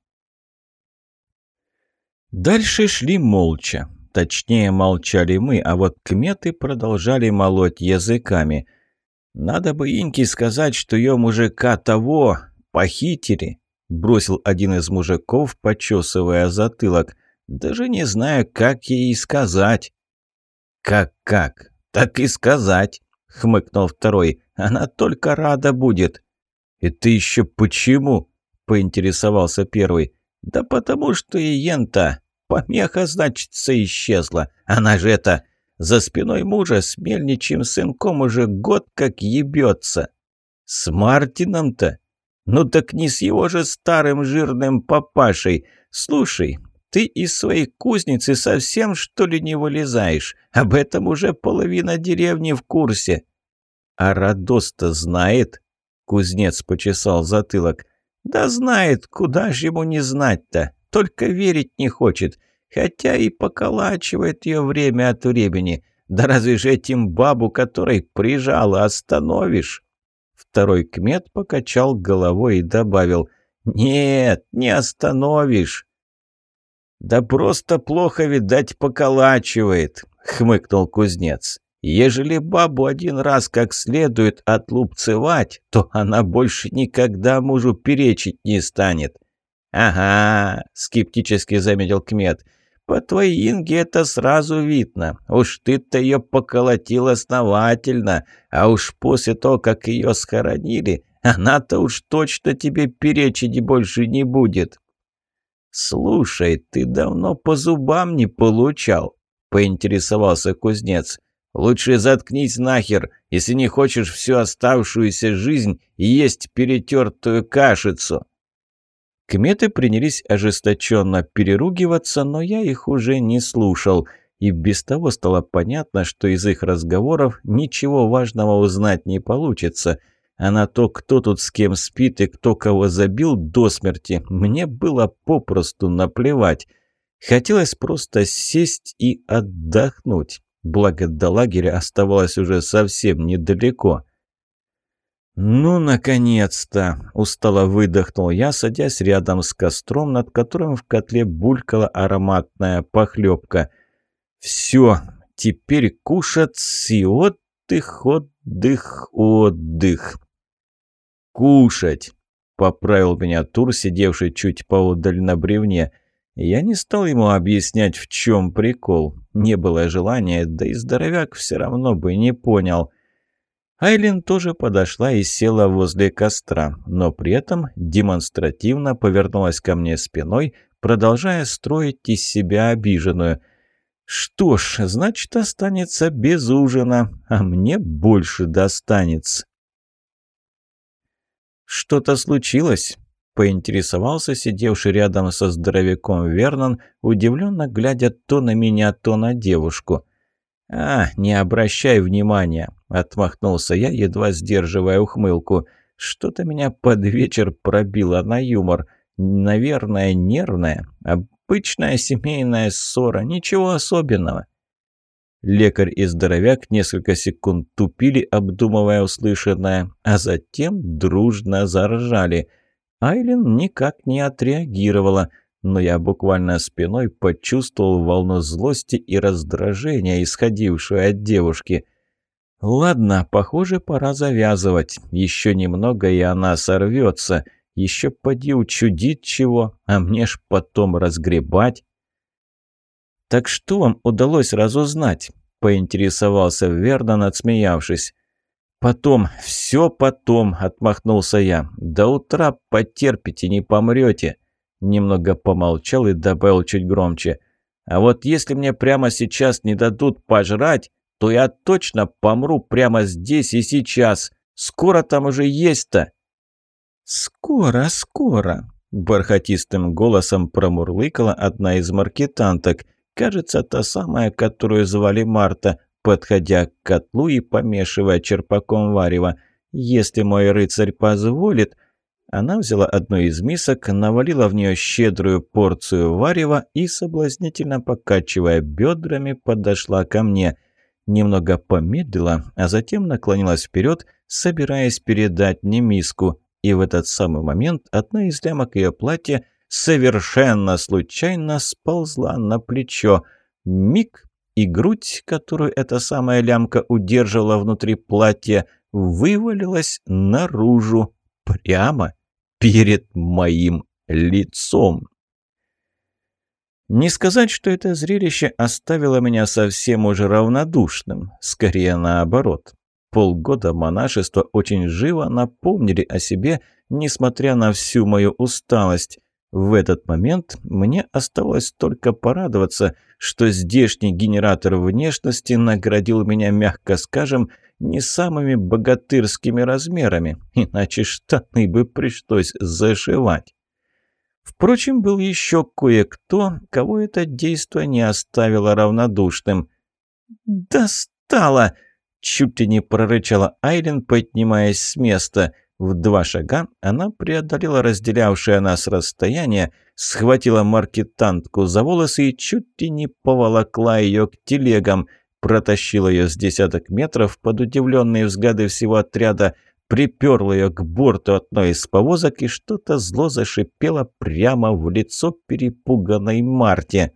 Дальше шли молча. Точнее, молчали мы, а вот кметы продолжали молоть языками. «Надо бы Иньке сказать, что ее мужика того похитили». бросил один из мужиков, почесывая затылок. «Даже не знаю, как ей сказать». «Как-как? Так и сказать», — хмыкнул второй. «Она только рада будет». «Это еще почему?» — поинтересовался первый. «Да потому что и ента помеха, значится, исчезла. Она же это за спиной мужа с мельничьим сынком уже год как ебется». «С Мартином-то? Ну так не с его же старым жирным папашей. Слушай, ты из своей кузницы совсем, что ли, не вылезаешь? Об этом уже половина деревни в курсе». «А Радос-то знает?» — кузнец почесал затылок. «Да знает, куда же ему не знать-то, только верить не хочет, хотя и поколачивает ее время от времени. Да разве же этим бабу, которой прижала, остановишь?» Второй кмет покачал головой и добавил: «Нет, не остановишь». «Да просто плохо, видать, поколачивает», — хмыкнул кузнец. «Ежели бабу один раз как следует отлупцевать, то она больше никогда мужу перечить не станет». «Ага», — скептически заметил кмет, — «по твоей инге это сразу видно. Уж ты-то ее поколотил основательно, а уж после того, как ее схоронили, она-то уж точно тебе перечить больше не будет». «Слушай, ты давно по зубам не получал», — поинтересовался кузнец. «Лучше заткнись нахер, если не хочешь всю оставшуюся жизнь есть перетертую кашицу». Кметы принялись ожесточенно переругиваться, но я их уже не слушал, и без того стало понятно, что из их разговоров ничего важного узнать не получится, а на то, кто тут с кем спит и кто кого забил до смерти, мне было попросту наплевать. Хотелось просто сесть и отдохнуть, благо до лагеря оставалось уже совсем недалеко. «Ну, наконец-то!» – устало выдохнул я, садясь рядом с костром, над которым в котле булькала ароматная похлебка. «Все, теперь кушать и отдых, отдых, отдых!» «Кушать!» – поправил меня Тур, сидевший чуть поодаль на бревне. Я не стал ему объяснять, в чем прикол. Не было желания, да и здоровяк все равно бы не понял. Айлин тоже подошла и села возле костра, но при этом демонстративно повернулась ко мне спиной, продолжая строить из себя обиженную. «Что ж, значит, останется без ужина, а мне больше достанется». «Что-то случилось?» — поинтересовался сидевший рядом со здоровяком Вернон, удивленно глядя то на меня, то на девушку. «А, не обращай внимания», — отмахнулся я, едва сдерживая ухмылку. «Что-то меня под вечер пробило на юмор. Наверное, нервная. Обычная семейная ссора, ничего особенного». Лекарь и здоровяк несколько секунд тупили, обдумывая услышанное, а затем дружно заржали. Айлин никак не отреагировала, но я буквально спиной почувствовал волну злости и раздражения, исходившую от девушки. «Ладно, похоже, пора завязывать. Еще немного, и она сорвется. Еще поди учудит чего, а мне ж потом разгребать». «Так что вам удалось разузнать?» — поинтересовался Вернон, отсмеявшись. «Потом, все потом», — отмахнулся я. «До утра потерпите, не помрете». Немного помолчал и добавил чуть громче. «А вот если мне прямо сейчас не дадут пожрать, то я точно помру прямо здесь и сейчас. Скоро там уже есть-то». «Скоро, скоро», — бархатистым голосом промурлыкала одна из маркетанток. Кажется, та самая, которую звали Марта, подходя к котлу и помешивая черпаком варево. «Если мой рыцарь позволит...» Она взяла одну из мисок, навалила в нее щедрую порцию варева и, соблазнительно покачивая бедрами, подошла ко мне. Немного помедлила, а затем наклонилась вперед, собираясь передать мне миску. И в этот самый момент одна из лямок ее платья совершенно случайно сползла на плечо. Миг, и грудь, которую эта самая лямка удерживала внутри платья, вывалилась наружу. Прямо перед моим лицом. Не сказать, что это зрелище оставило меня совсем уже равнодушным, скорее наоборот. Полгода монашества очень живо напомнили о себе, несмотря на всю мою усталость. В этот момент мне оставалось только порадоваться, что здешний генератор внешности наградил меня, мягко скажем, не самыми богатырскими размерами, иначе штаны бы пришлось зашивать. Впрочем, был еще кое-кто, кого это действо не оставило равнодушным. «Достало!» — чуть ли не прорычала Айлин, поднимаясь с места. В два шага она преодолела разделявшее нас расстояние, схватила маркетантку за волосы и чуть ли не поволокла ее к телегам, протащила ее с десяток метров под удивленные взгляды всего отряда, приперла ее к борту одной из повозок и что-то зло зашипело прямо в лицо перепуганной Марте.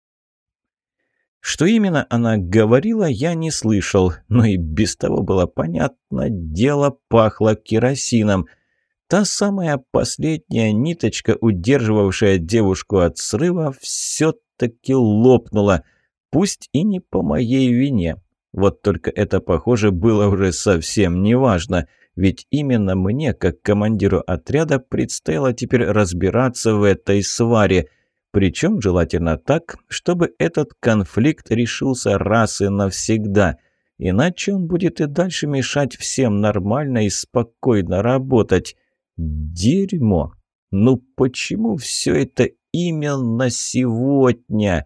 Что именно она говорила, я не слышал, но и без того было понятно, дело пахло керосином. Та самая последняя ниточка, удерживавшая девушку от срыва, все-таки лопнула, пусть и не по моей вине. Вот только это, похоже, было уже совсем неважно, ведь именно мне, как командиру отряда, предстояло теперь разбираться в этой сваре. Причем желательно так, чтобы этот конфликт решился раз и навсегда. Иначе он будет и дальше мешать всем нормально и спокойно работать. Дерьмо! Ну почему все это именно сегодня?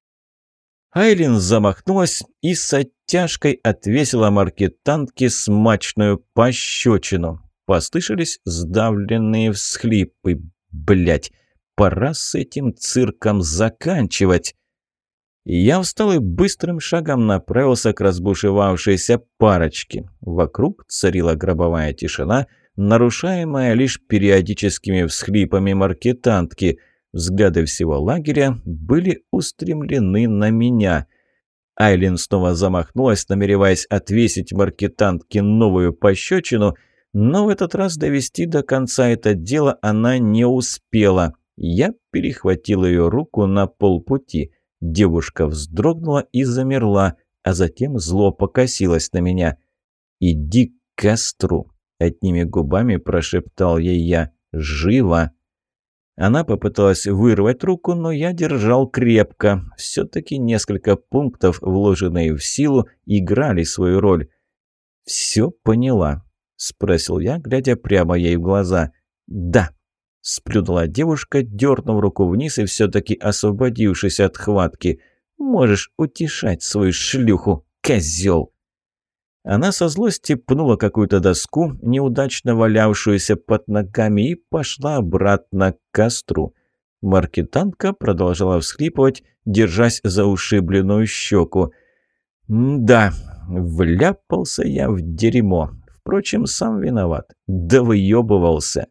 Айлин замахнулась и с оттяжкой отвесила маркетантке смачную пощечину. Послышались сдавленные всхлипы. Блять! Пора с этим цирком заканчивать. Я встал и быстрым шагом направился к разбушевавшейся парочке. Вокруг царила гробовая тишина, нарушаемая лишь периодическими всхлипами маркетантки. Взгляды всего лагеря были устремлены на меня. Айлин снова замахнулась, намереваясь отвесить маркетантке новую пощечину, но в этот раз довести до конца это дело она не успела. Я перехватил ее руку на полпути. Девушка вздрогнула и замерла, а затем зло покосилась на меня. «Иди к костру», — одними губами прошептал ей я. «Живо!» Она попыталась вырвать руку, но я держал крепко. Все-таки несколько пунктов, вложенные в силу, играли свою роль. «Все поняла?» — спросил я, глядя прямо ей в глаза. «Да», — сплюнула девушка, дернув руку вниз и все-таки освободившись от хватки. «Можешь утешать свою шлюху, козел!» Она со злости пнула какую-то доску, неудачно валявшуюся под ногами, и пошла обратно к костру. Маркетантка продолжала всхлипывать, держась за ушибленную щеку. «Да, вляпался я в дерьмо. Впрочем, сам виноват. Да выебывался».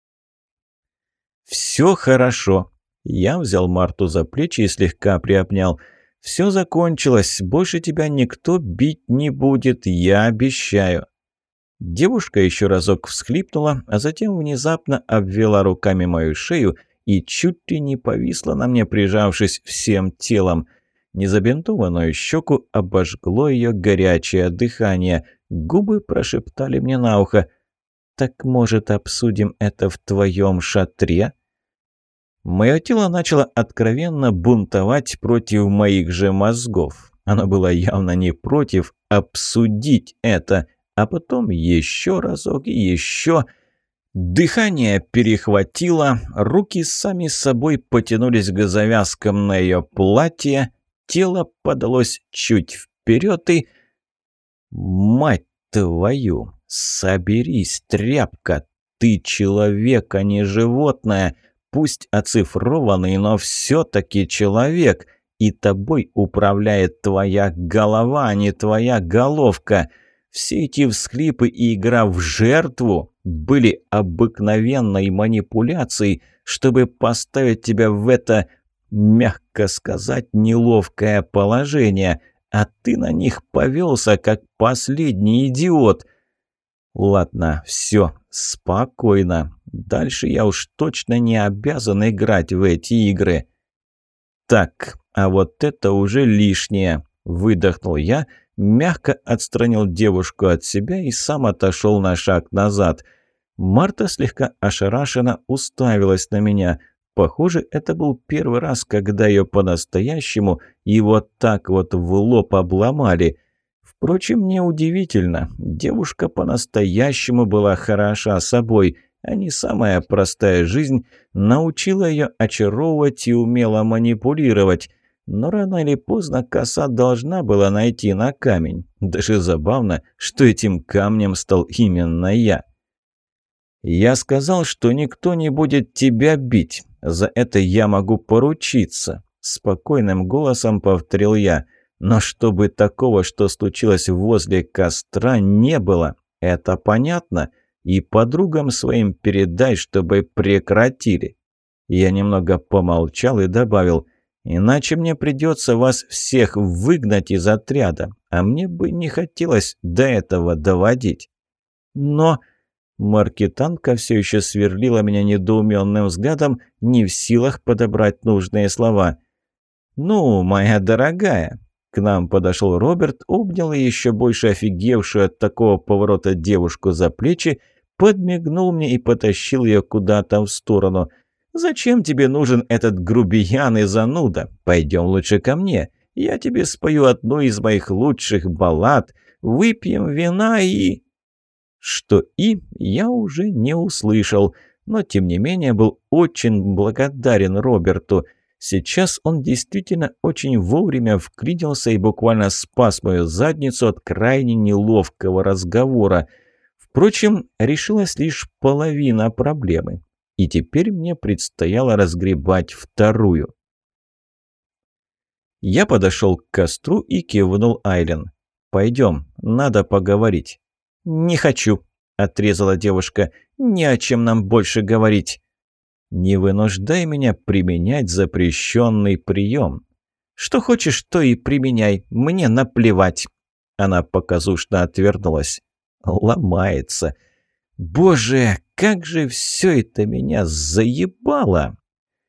«Все хорошо». Я взял Марту за плечи и слегка приобнял. «Все закончилось. Больше тебя никто бить не будет, я обещаю». Девушка еще разок всхлипнула, а затем внезапно обвела руками мою шею и чуть ли не повисла на мне, прижавшись всем телом. Незабинтованную щеку обожгло ее горячее дыхание. Губы прошептали мне на ухо: «Так, может, обсудим это в твоем шатре?» Мое тело начало откровенно бунтовать против моих же мозгов. Оно было явно не против обсудить это, а потом еще разок и еще. Дыхание перехватило, руки сами собой потянулись к завязкам на ее платье, тело подалось чуть вперед и... «Мать твою! Соберись, тряпка! Ты человек, а не животное! Пусть оцифрованный, но все-таки человек, и тобой управляет твоя голова, а не твоя головка. Все эти всхлипы и игра в жертву были обыкновенной манипуляцией, чтобы поставить тебя в это, мягко сказать, неловкое положение, а ты на них повелся, как последний идиот». Ладно, все, спокойно. Дальше я уж точно не обязан играть в эти игры. Так, а вот это уже лишнее. Выдохнул я, мягко отстранил девушку от себя и сам отошел на шаг назад. Марта слегка ошарашенно уставилась на меня. Похоже, это был первый раз, когда ее по-настоящему и вот так вот в лоб обломали. Впрочем, неудивительно. Девушка по-настоящему была хороша собой, а не самая простая жизнь научила ее очаровывать и умело манипулировать. Но рано или поздно коса должна была найти на камень. Даже забавно, что этим камнем стал именно я. «Я сказал, что никто не будет тебя бить. За это я могу поручиться», – спокойным голосом повторил я. «Но чтобы такого, что случилось возле костра, не было, это понятно? И подругам своим передай, чтобы прекратили». Я немного помолчал и добавил: «Иначе мне придется вас всех выгнать из отряда, а мне бы не хотелось до этого доводить». «Но...» Маркетанка все еще сверлила меня недоуменным взглядом, не в силах подобрать нужные слова. «Ну, моя дорогая...» К нам подошел Роберт, обнял и еще больше офигевшую от такого поворота девушку за плечи, подмигнул мне и потащил ее куда-то в сторону. «Зачем тебе нужен этот грубиян и зануда? Пойдем лучше ко мне. Я тебе спою одну из моих лучших баллад. Выпьем вина и...» Что «и» я уже не услышал, но тем не менее был очень благодарен Роберту. Сейчас он действительно очень вовремя вклинился и буквально спас мою задницу от крайне неловкого разговора. Впрочем, решилась лишь половина проблемы, и теперь мне предстояло разгребать вторую. Я подошел к костру и кивнул Айлен. «Пойдем, надо поговорить». «Не хочу», – отрезала девушка. «Не о чем нам больше говорить». «Не вынуждай меня применять запрещенный прием». «Что хочешь, то и применяй. Мне наплевать». Она показушно отвернулась. Ломается. «Боже, как же все это меня заебало!»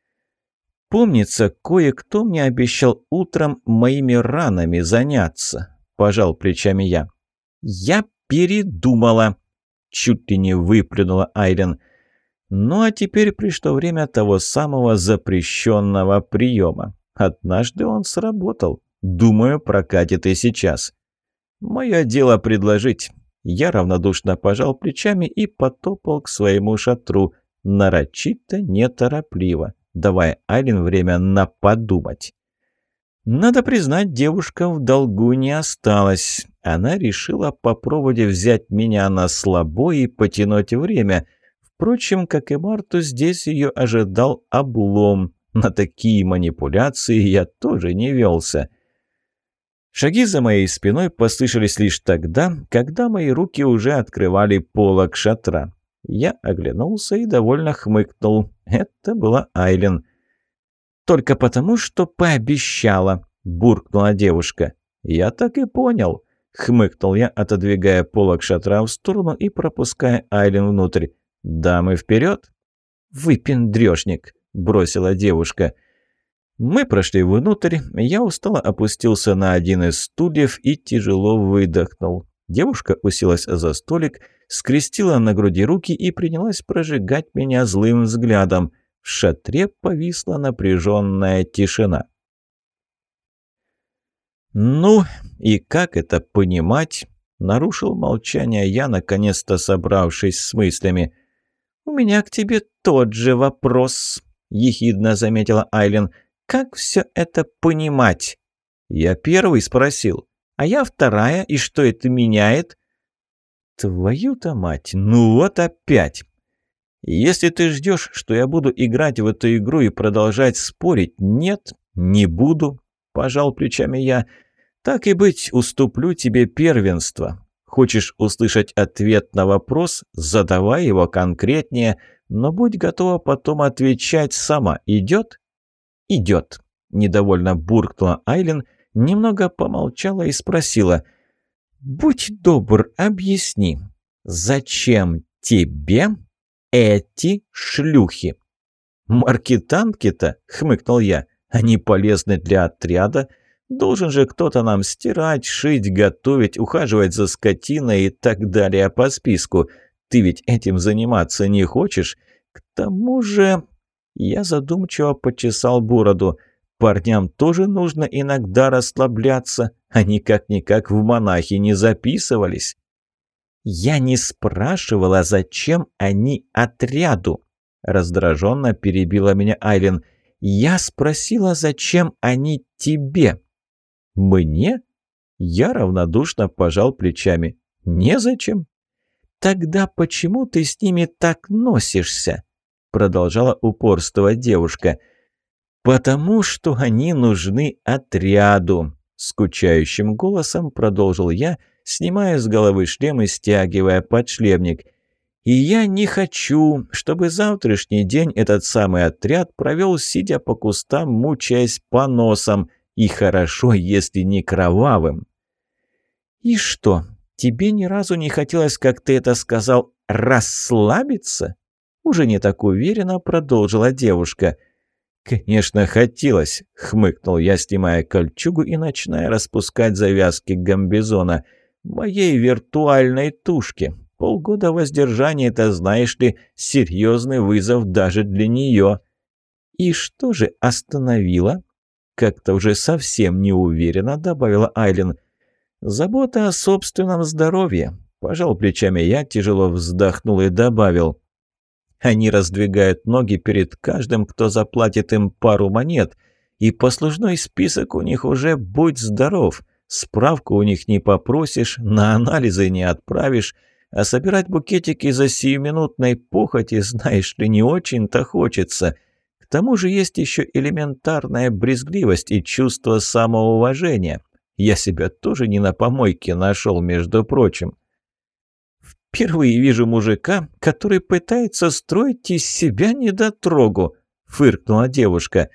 «Помнится, кое-кто мне обещал утром моими ранами заняться», – пожал плечами я. «Я передумала», – чуть ли не выплюнула Айлен. «Ну а теперь пришло время того самого запрещенного приема. Однажды он сработал. Думаю, прокатит и сейчас. Мое дело предложить». Я равнодушно пожал плечами и потопал к своему шатру, нарочито неторопливо, давая Айлен время на подумать. Надо признать, девушка в долгу не осталась. Она решила попробовать взять меня на слабо и потянуть время. Впрочем, как и Марту, здесь ее ожидал облом. На такие манипуляции я тоже не велся. Шаги за моей спиной послышались лишь тогда, когда мои руки уже открывали полог шатра. Я оглянулся и довольно хмыкнул. Это была Айлен. «Только потому, что пообещала», – буркнула девушка. «Я так и понял», – хмыкнул я, отодвигая полог шатра в сторону и пропуская Айлен внутрь. «Дамы вперед!» «Выпендрёжник», – бросила девушка. Мы прошли внутрь, я устало опустился на один из стульев и тяжело выдохнул. Девушка уселась за столик, скрестила на груди руки и принялась прожигать меня злым взглядом. В шатре повисла напряженная тишина. «Ну, и как это понимать?» – нарушил молчание я, наконец-то собравшись с мыслями. «У меня к тебе тот же вопрос», – ехидно заметила Айлен. «Как все это понимать?» «Я первый спросил. А я вторая, и что это меняет?» «Твою-то мать, ну вот опять!» «Если ты ждешь, что я буду играть в эту игру и продолжать спорить, нет, не буду», – пожал плечами я. «Так и быть, уступлю тебе первенство. Хочешь услышать ответ на вопрос, задавай его конкретнее, но будь готова потом отвечать сама. Идет?» «Идет», – недовольно буркнула Айлен, немного помолчала и спросила. «Будь добр, объясни, «Зачем тебе эти шлюхи?» «Маркетантки-то», — хмыкнул я, — «они полезны для отряда. Должен же кто-то нам стирать, шить, готовить, ухаживать за скотиной и так далее по списку. Ты ведь этим заниматься не хочешь? К тому же...» Я задумчиво почесал бороду. «Парням тоже нужно иногда расслабляться. Они как-никак в монахи не записывались». «Я не спрашивала, зачем они отряду», — раздраженно перебила меня Айлин. «Я спросила, зачем они тебе». «Мне?» Я равнодушно пожал плечами. «Незачем». «Тогда почему ты с ними так носишься?» Продолжала упорствовать девушка. «Потому что они нужны отряду», — скучающим голосом продолжил я, снимая с головы шлем и стягивая подшлемник. «И я не хочу, чтобы завтрашний день этот самый отряд провел, сидя по кустам, мучаясь поносом, и хорошо, если не кровавым». «И что, тебе ни разу не хотелось, как ты это сказал, расслабиться?» Уже не так уверенно продолжила девушка. «Конечно, хотелось», — хмыкнул я, снимая кольчугу и начиная распускать завязки гамбизона. «Моей виртуальной тушке. Полгода воздержания — это, знаешь ли, серьезный вызов даже для нее». «И что же остановило?» Как-то уже совсем неуверенно добавила Айлин. «Забота о собственном здоровье», – пожал плечами я, тяжело вздохнул и добавил. «Они раздвигают ноги перед каждым, кто заплатит им пару монет, и послужной список у них уже будь здоров. Справку у них не попросишь, на анализы не отправишь, а собирать букетики за сиюминутной похоти, знаешь ли, не очень-то хочется. К тому же есть еще элементарная брезгливость и чувство самоуважения. Я себя тоже не на помойке нашел, между прочим». «Впервые вижу мужика, который пытается строить из себя недотрогу», — фыркнула девушка.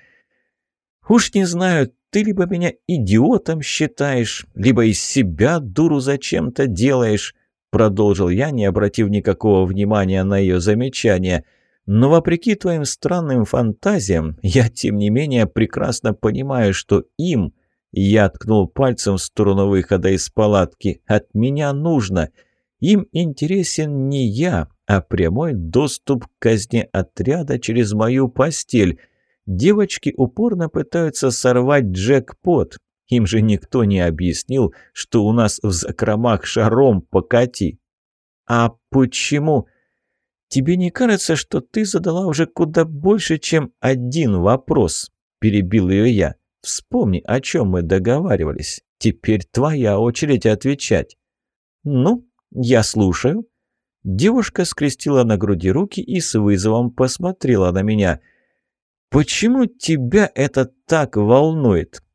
«Уж не знаю, ты либо меня идиотом считаешь, либо из себя дуру зачем-то делаешь», — продолжил я, не обратив никакого внимания на ее замечание. «Но вопреки твоим странным фантазиям, я, тем не менее, прекрасно понимаю, что им, я ткнул пальцем в сторону выхода из палатки, от меня нужно. Им интересен не я, а прямой доступ к казне отряда через мою постель. Девочки упорно пытаются сорвать джекпот. Им же никто не объяснил, что у нас в закромах шаром покати». «А почему? Тебе не кажется, что ты задала уже куда больше, чем один вопрос?» – перебил ее я. «Вспомни, о чем мы договаривались. Теперь твоя очередь отвечать». «Ну, я слушаю». Девушка скрестила на груди руки и с вызовом посмотрела на меня. «Почему тебя это так волнует?»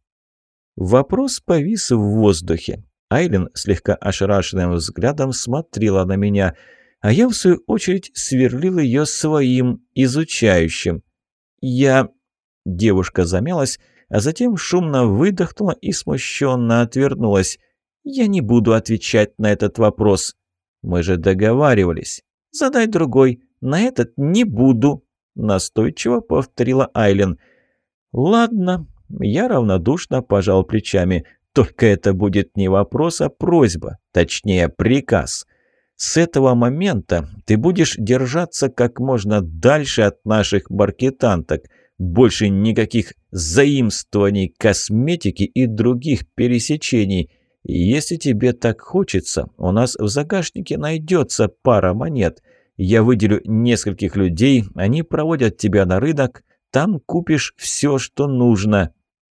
Вопрос повис в воздухе. Айлин слегка ошарашенным взглядом смотрела на меня, а я, в свою очередь, сверлил ее своим, изучающим. «Я...» Девушка замялась, а затем шумно выдохнула и смущенно отвернулась. «Я не буду отвечать на этот вопрос». «Мы же договаривались». «Задай другой. На этот не буду», — настойчиво повторила Айлин. «Ладно». Я равнодушно пожал плечами. «Только это будет не вопрос, а просьба. Точнее, приказ. С этого момента ты будешь держаться как можно дальше от наших маркетанток. Больше никаких заимствований косметики и других пересечений. Если тебе так хочется, у нас в загашнике найдется пара монет. Я выделю нескольких людей, они проводят тебя на рынок, там купишь все, что нужно».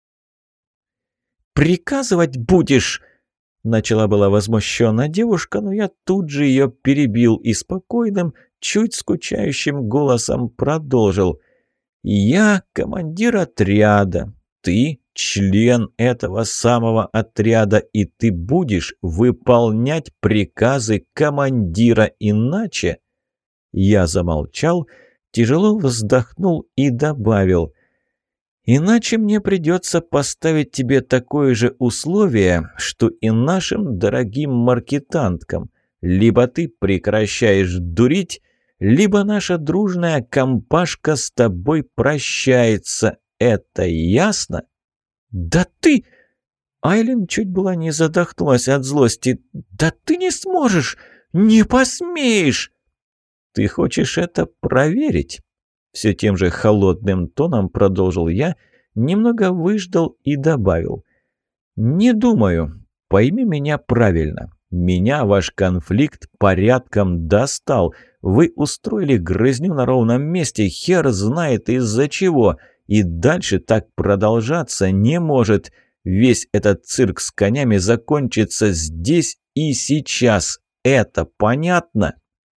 «Приказывать будешь?» Начала была возмущена девушка, но я тут же ее перебил и спокойным, чуть скучающим голосом продолжил. «Я командир отряда, ты член этого самого отряда, и ты будешь выполнять приказы командира, иначе...» Я замолчал, тяжело вздохнул и добавил: «Иначе мне придется поставить тебе такое же условие, что и нашим дорогим маркетанткам. Либо ты прекращаешь дурить, либо наша дружная компашка с тобой прощается. Это ясно?» «Да ты...» Айлин чуть было не задохнулась от злости. «Да ты не сможешь! Не посмеешь!» «Ты хочешь это проверить?» Все тем же холодным тоном продолжил я, немного выждал и добавил. «Не думаю. Пойми меня правильно. Меня ваш конфликт порядком достал. Вы устроили грызню на ровном месте, хер знает из-за чего. И дальше так продолжаться не может. Весь этот цирк с конями закончится здесь и сейчас. Это понятно?»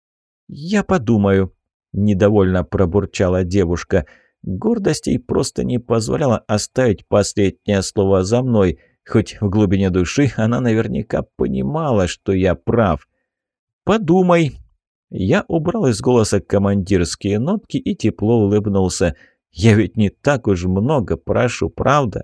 «Я подумаю», – недовольно пробурчала девушка. Гордость ей просто не позволяла оставить последнее слово за мной, хоть в глубине души она наверняка понимала, что я прав. «Подумай». Я убрал из голоса командирские нотки и тепло улыбнулся. «Я ведь не так уж много прошу, правда?»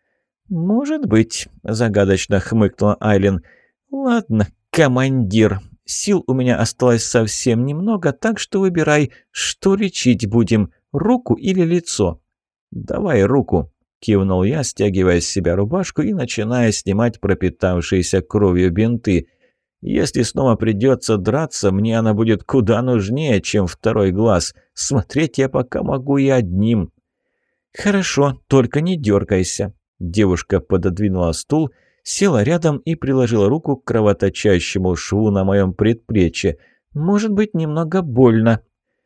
«Может быть», – загадочно хмыкнула Айлин. «Ладно, командир». Сил у меня осталось совсем немного, так что выбирай, что лечить будем, руку или лицо». «Давай руку», – кивнул я, стягивая с себя рубашку и начиная снимать пропитавшиеся кровью бинты. «Если снова придется драться, мне она будет куда нужнее, чем второй глаз. Смотреть я пока могу и одним». «Хорошо, только не дергайся». Девушка пододвинула стул, села рядом и приложила руку к кровоточащему шву на моем предплечье. «Может быть, немного больно».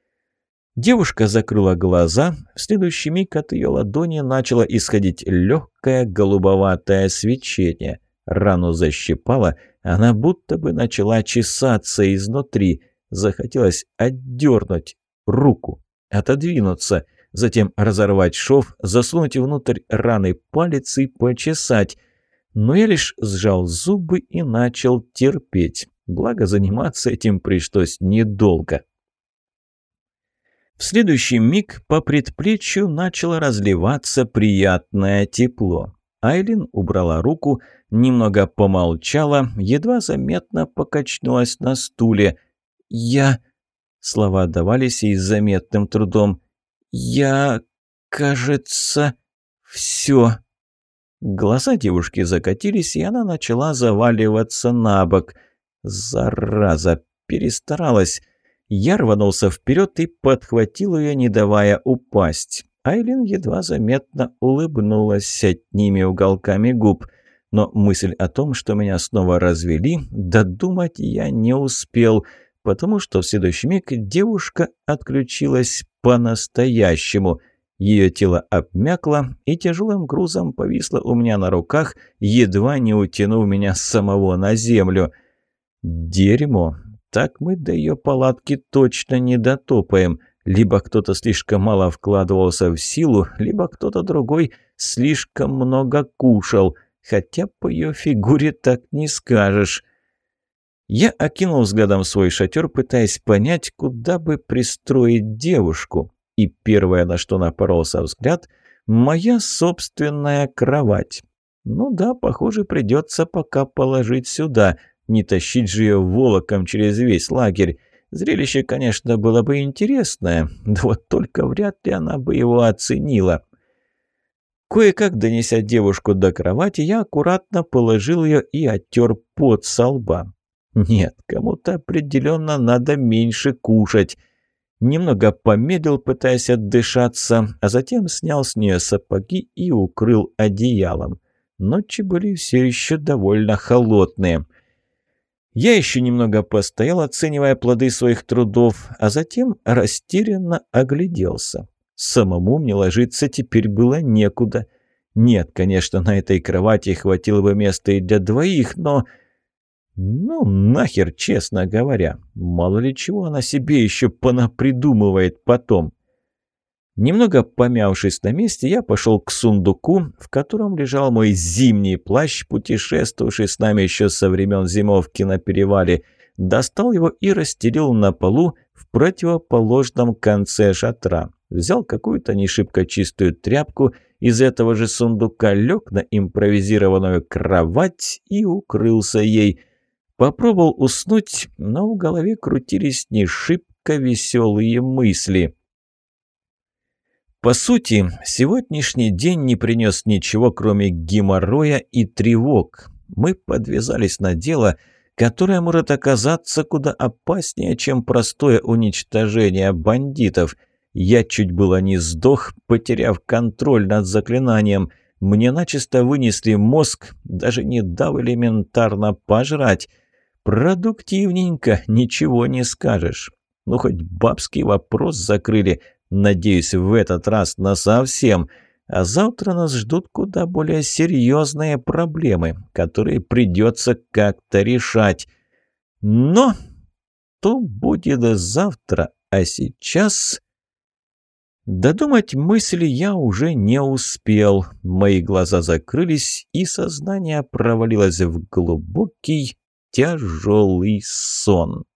Девушка закрыла глаза. В следующий миг от ее ладони начало исходить легкое голубоватое свечение. Рану защипала, она будто бы начала чесаться изнутри. Захотелось отдернуть руку, отодвинуться, затем разорвать шов, засунуть внутрь раны палец и почесать. Но я лишь сжал зубы и начал терпеть. Благо, заниматься этим пришлось недолго. В следующий миг по предплечью начало разливаться приятное тепло. Айлин убрала руку, немного помолчала, едва заметно покачнулась на стуле. «Я...» — слова давались ей с заметным трудом. «Я... кажется... все...» Глаза девушки закатились, и она начала заваливаться на бок. Зараза, перестаралась. Я рванулся вперед и подхватил ее, не давая упасть. Айлин едва заметно улыбнулась одними уголками губ. Но мысль о том, что меня снова развели, додумать я не успел, потому что в следующий миг девушка отключилась по-настоящему. Ее тело обмякло и тяжелым грузом повисло у меня на руках, едва не утянув меня самого на землю. Дерьмо. Так мы до ее палатки точно не дотопаем. Либо кто-то слишком мало вкладывался в силу, либо кто-то другой слишком много кушал. Хотя по ее фигуре так не скажешь. Я окинул взглядом свой шатер, пытаясь понять, куда бы пристроить девушку. И первое, на что напоролся взгляд, моя собственная кровать. Ну да, похоже, придется пока положить сюда, не тащить же ее волоком через весь лагерь. Зрелище, конечно, было бы интересное, да вот только вряд ли она бы его оценила. Кое-как донеся девушку до кровати, я аккуратно положил ее и оттер пот со лба. Нет, кому-то определенно надо меньше кушать. Немного помедлил, пытаясь отдышаться, а затем снял с нее сапоги и укрыл одеялом. Ночи были все еще довольно холодные. Я еще немного постоял, оценивая плоды своих трудов, а затем растерянно огляделся. Самому мне ложиться теперь было некуда. Нет, конечно, на этой кровати хватило бы места и для двоих, но... Ну, нахер, честно говоря. Мало ли чего она себе еще понапридумывает потом. Немного помявшись на месте, я пошел к сундуку, в котором лежал мой зимний плащ, путешествовавший с нами еще со времен зимовки на перевале. Достал его и расстелил на полу в противоположном конце шатра. Взял какую-то не шибко чистую тряпку из этого же сундука, лег на импровизированную кровать и укрылся ей. Попробовал уснуть, но в голове крутились не шибко веселые мысли. По сути, сегодняшний день не принес ничего, кроме геморроя и тревог. Мы подвязались на дело, которое может оказаться куда опаснее, чем простое уничтожение бандитов. Я чуть было не сдох, потеряв контроль над заклинанием. Мне начисто вынесли мозг, даже не дав элементарно пожрать. Продуктивненько, ничего не скажешь. Ну, хоть бабский вопрос закрыли. Надеюсь, в этот раз насовсем. А завтра нас ждут куда более серьезные проблемы, которые придется как-то решать. Но то будет завтра, а сейчас... Додумать мысли я уже не успел. Мои глаза закрылись, и сознание провалилось в глубокий, тяжелый сон.